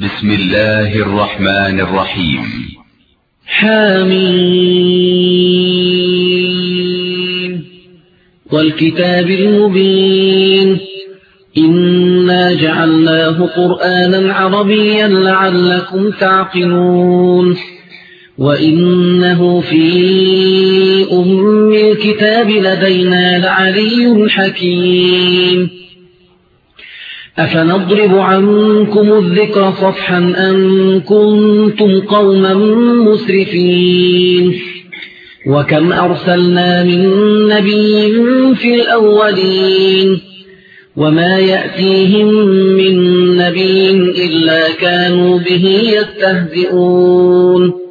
بسم الله الرحمن الرحيم. حميم والكتاب المبين إنا جعلناه قرآنا عربيا لعلكم تعقلون وإنه في أم الكتاب لدينا لعلي حكيم أفنضرب عنكم الذكر صفحا أن كنتم قوما مسرفين وكم أرسلنا من نبي في الأولين وما يأتيهم من نبي إلا كانوا به يستهزئون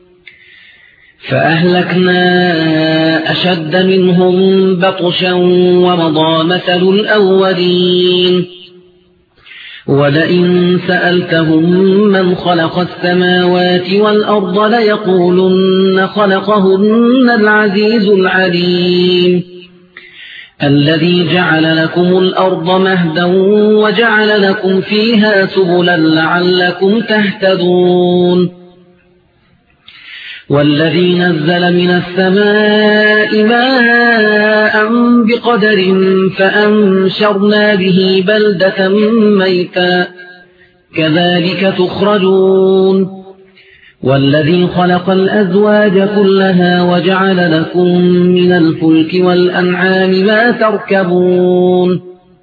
فأهلكنا أشد منهم بطشا ومضى مثل الأولين ولئن سألتهم من خلق السماوات والأرض ليقولن خلقهن العزيز العليم الذي جعل لكم الأرض مهدا وجعل لكم فيها سبلا لعلكم تهتدون والذي نزل من السماء ماء بقدر فأنشرنا به بلدة ميتا كذلك تخرجون والذي خلق الأزواج كلها وجعل لكم من الفلك والأنعام ما تركبون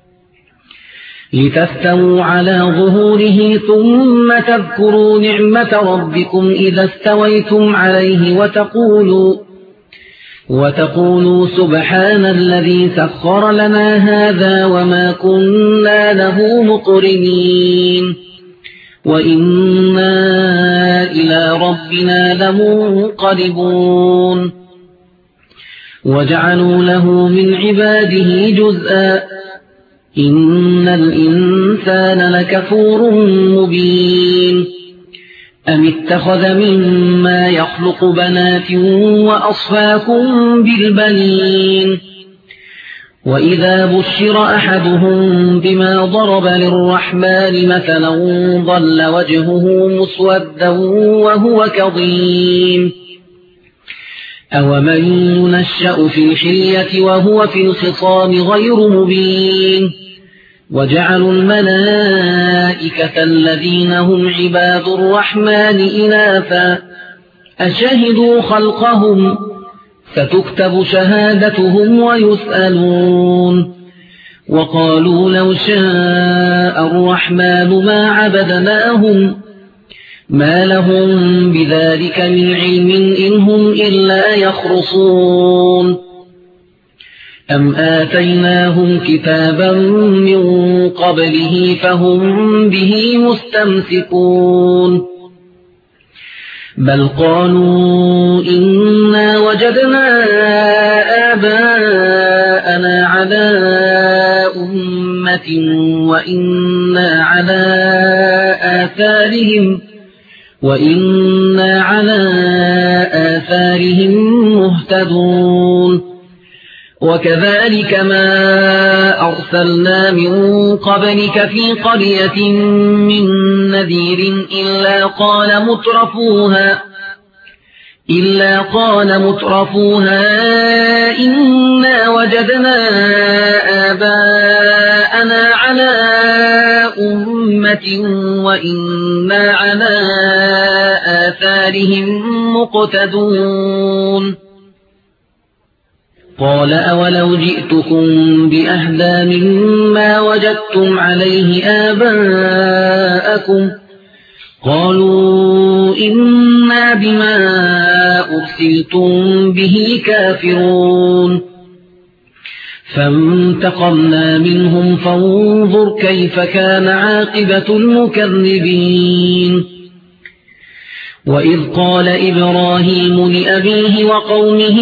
لتستووا على ظهوره ثم تذكروا نعمة ربكم إذا استويتم عليه وتقولوا سبحان الذي سخر لنا هذا وما كنا له مقرنين وإنا إلى ربنا لمنقلبون وجعلوا له من عباده جزءا إن الإنسان لكفور مبين أم اتخذ مما يخلق بنات وأصفاكم بالبنين وإذا بشر أحدهم بما ضرب للرحمن مثلا ظل وجهه مسودا وهو كظيم أومن ينشأ في الحلية وهو في الخصام غير مبين وجعلوا الملائكة الذين هم عباد الرحمن إناثا أشهدوا خلقهم ستكتب شهادتهم ويسألون وقالوا لو شاء الرحمن ما عبدناهم ما لهم بذلك من علم إن هم إلا يخرصون أم آتيناهم كتابا من قبله فهم به مستمسكون بل قالوا إنا وجدنا آباءنا على أمة وإنا على آثارهم مهتدون وكذلك ما أرسلنا من قبلك في قرية من نذير إلا قال مترفوها إنا وجدنا آباءنا على أمة وإنا على آثارهم مقتدون قال أولو جئتكم بأهدى مما وجدتم عليه آباءكم قالوا إنا بما أرسلتم به كافرون فانتقمنا منهم فانظر كيف كان عاقبة المكذبين وإذ قال إبراهيم لأبيه وقومه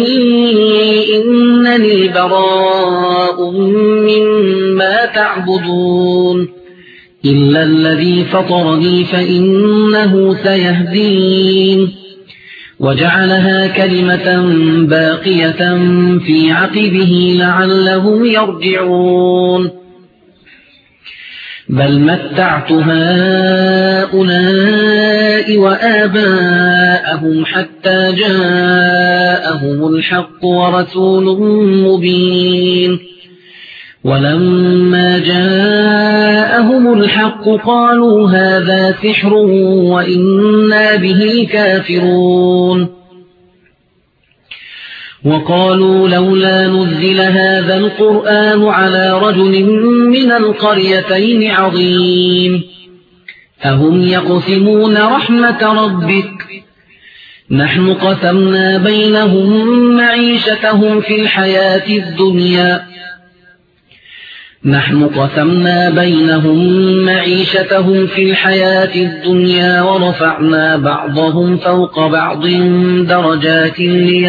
إنني براء مما تعبدون إلا الذي فطرني فإنه سيهدين وجعلها كلمة باقية في عقبه لعلهم يرجعون بل متعت هؤلاء وآباءهم حتى جاءهم الحق ورسول مبين ولما جاءهم الحق قالوا هذا سحر وإنا به كافرون وقالوا لولا نزل هذا القرآن على رجل من القريتين عظيم أهم يقسمون رحمة ربك نحن قسمنا بينهم معيشتهم في الحياة الدنيا ورفعنا بعضهم فوق بعض درجات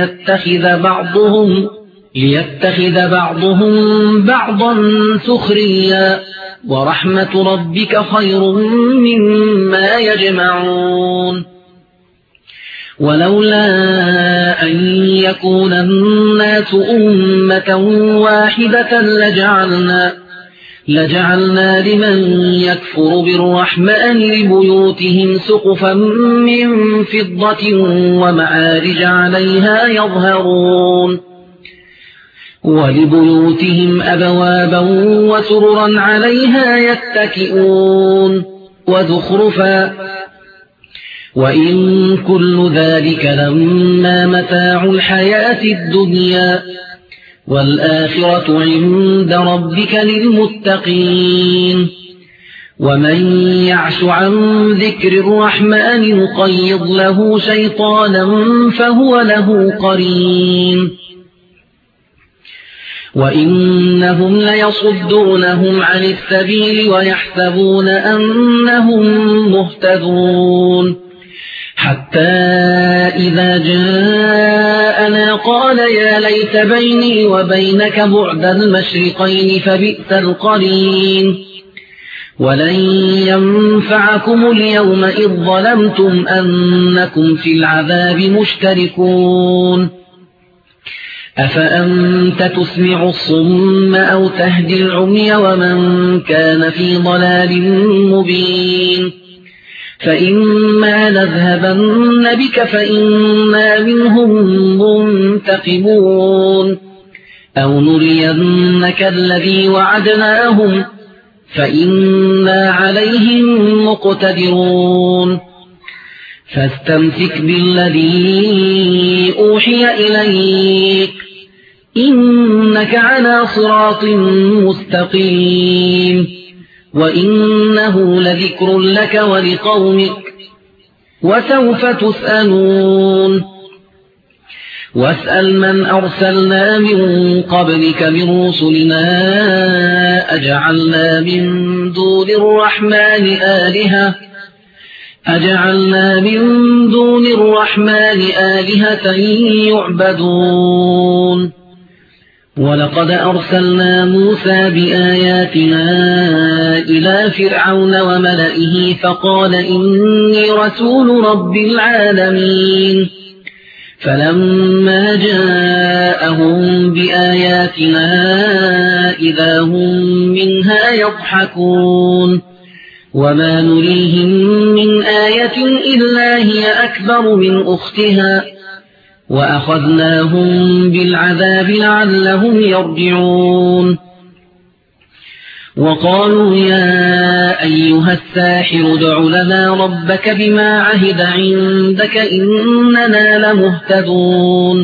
ليتخذ بعضهم بعضا سخريا ورحمة ربك خير مما يجمعون ولولا أن يكون الناس أمة واحدة لجعلنا لمن يكفر بالرحمن لبيوتهم سقفا من فضة ومعارج عليها يظهرون ولبيوتهم أبوابا وسررا عليها يتكئون وزخرفا وإن كل ذلك لما متاع الحياة الدنيا والآخرة عند ربك للمتقين ومن يعش عن ذكر الرحمن نقيض له شيطانا فهو له قرين وإنهم ليصدونهم عن السبيل ويحسبون أنهم مهتدون حتى إذا جاءنا قال يا ليت بيني وبينك بعد المشرقين فبئس القرين ولن ينفعكم اليوم إذ ظلمتم أنكم في العذاب مشتركون أفأنت تسمع الصم أو تهدي العمي ومن كان في ضلال مبين فإما نذهبن بك فإنا منهم منتقمون أو نرينك الذي وعدناهم فإنا عليهم مقتدرون فاستمسك بالذي أوحي إليك إنك على صراط مستقيم وإنه لذكر لك ولقومك وسوف تسألون واسأل من أرسلنا من قبلك من رسلنا أجعلنا من دون الرحمن آلهة يعبدون ولقد أرسلنا موسى بآياتنا إلى فرعون وملئه فقال إني رسول رب العالمين فلما جاءهم بآياتنا إذا هم منها يضحكون وما نريهم من آية إلا هي أكبر من أختها وأخذناهم بالعذاب لعلهم يرجعون وقالوا يا أيها الساحر ادع لنا ربك بما عهد عندك إننا لمهتدون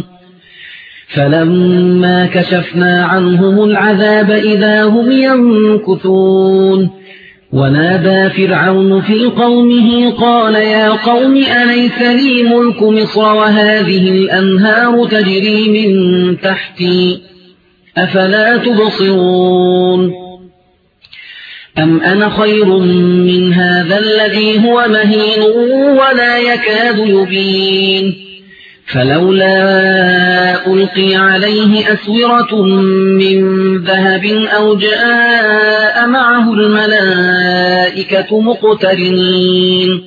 فلما كشفنا عنهم العذاب إذا هم ينكثون ونادى فرعون في قومه قال يا قوم أليس لي ملك مصر وهذه الأنهار تجري من تحتي أفلا تبصرون أم أنا خير من هذا الذي هو مهين ولا يكاد يبين فلولا ألقي عليه أسورة من ذهب أو جاء معه الملائكة مقترنين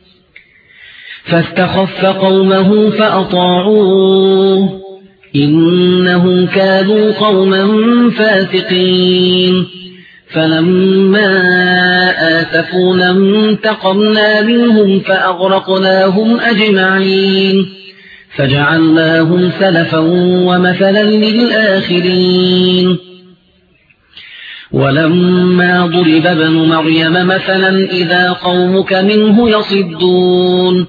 فاستخف قومه فأطاعوه إنهم كانوا قوما فاسقين فلما آسفونا انتقمنا منهم فأغرقناهم أجمعين فجعلناهم سلفا ومثلا للآخرين ولما ضرب ابن مريم مثلا إذا قومك منه يصدون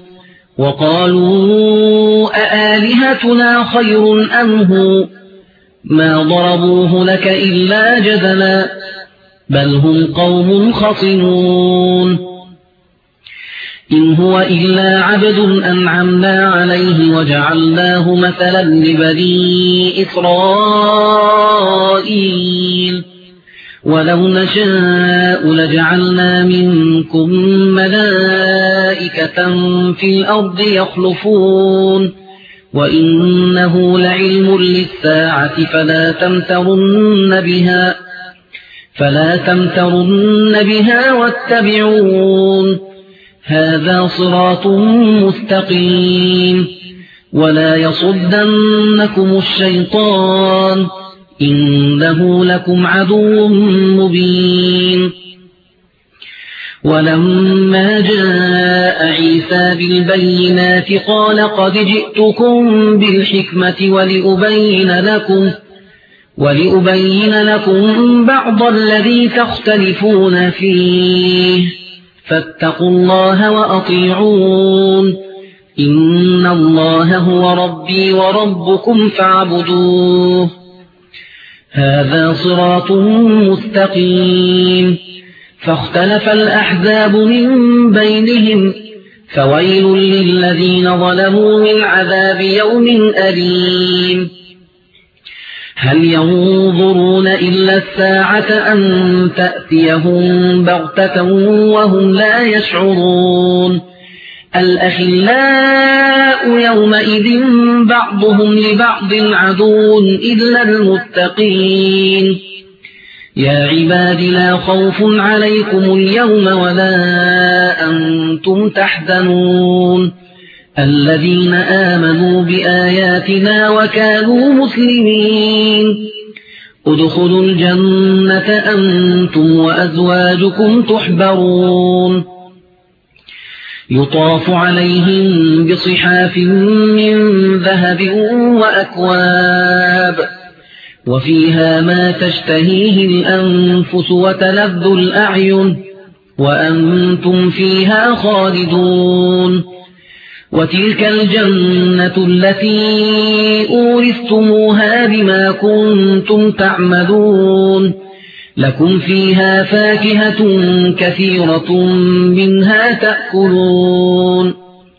وقالوا أآلهتنا خير أم هو ما ضربوه لك إلا جدلا بل هم قوم خصمون إن هو إلا عبد أنعمنا عليه وجعلناه مثلا لبني إسرائيل ولو نشاء لجعلنا منكم ملائكة في الأرض يخلفون وإنه لعلم للساعة فلا تمترن بها واتبعون هذا صراط مستقيم ولا يصدنكم الشيطان إنه لكم عدو مبين ولما جاء عيسى بالبينات قال قد جئتكم بالحكمة ولأبين لكم بعض الذي تختلفون فيه فاتقوا الله وأطيعون إن الله هو ربي وربكم فاعبدوه هذا صراط مستقيم فاختلف الأحزاب من بينهم فويل للذين ظلموا من عذاب يوم أليم هل ينظرون إلا الساعة أن تأتيهم بغتة وهم لا يشعرون الأخلاء يومئذ بعضهم لبعض عدو إلا المتقين يا عباد لا خوف عليكم اليوم ولا أنتم تحزنون الذين آمنوا بآياتنا وكانوا مسلمين ادخلوا الجنة أنتم وأزواجكم تحبرون يطاف عليهم بصحاف من ذهب وأكواب وفيها ما تشتهيه الأنفس وتلذ الأعين وأنتم فيها خالدون وتلك الجنة التي أورثتموها بما كنتم تعملون لكم فيها فاكهة كثيرة منها تأكلون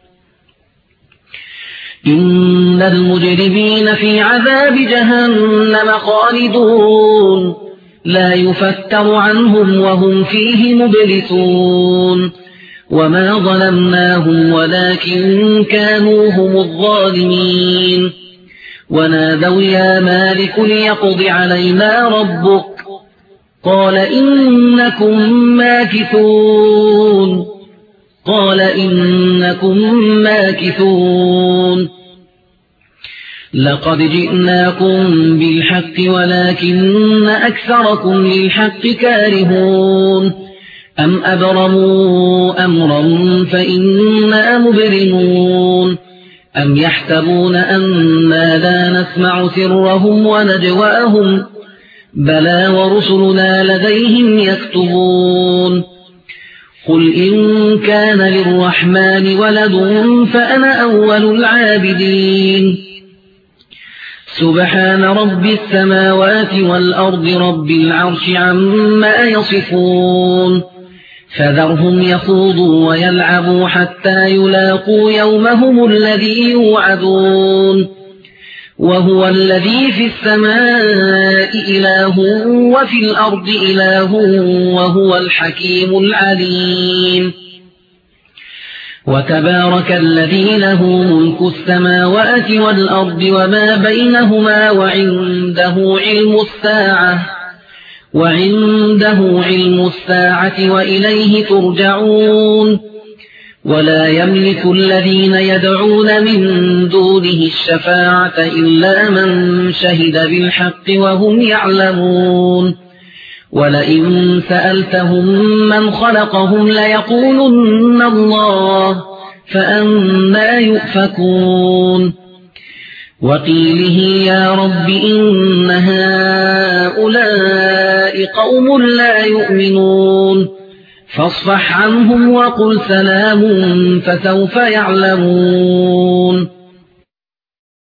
إن المجرمين في عذاب جهنم خالدون لا يفتر عنهم وهم فيه مبلسون وما ظلمناهم ولكن كانوا هم الظالمين ونادوا يا مالك ليقض علينا ربك قال إنكم ماكثون لقد جئناكم بالحق ولكن أكثركم للحق كارهون أم أبرموا أمرا فإنا مبرمون أم يحسبون أنا لا نسمع سرهم ونجواهم بلى ورسلنا لديهم يكتبون قل إن كان للرحمن ولد فأنا أول العابدين سبحان رب السماوات والأرض رب العرش عما يصفون فذرهم يخوضوا ويلعبوا حتى يلاقوا يومهم الذي يوعدون وهو الذي في السماء إله وفي الأرض إله وهو الحكيم العليم وتبارك الذي له ملك السماوات والأرض وما بينهما وعنده علم الساعة وإليه ترجعون ولا يملك الذين يدعون من دونه الشفاعة إلا من شهد بالحق وهم يعلمون ولئن سألتهم من خلقهم ليقولن الله فأنى يؤفكون وقيله يا رب إن هؤلاء قوم لا يؤمنون فاصفح عنهم وقل سلام فسوف يعلمون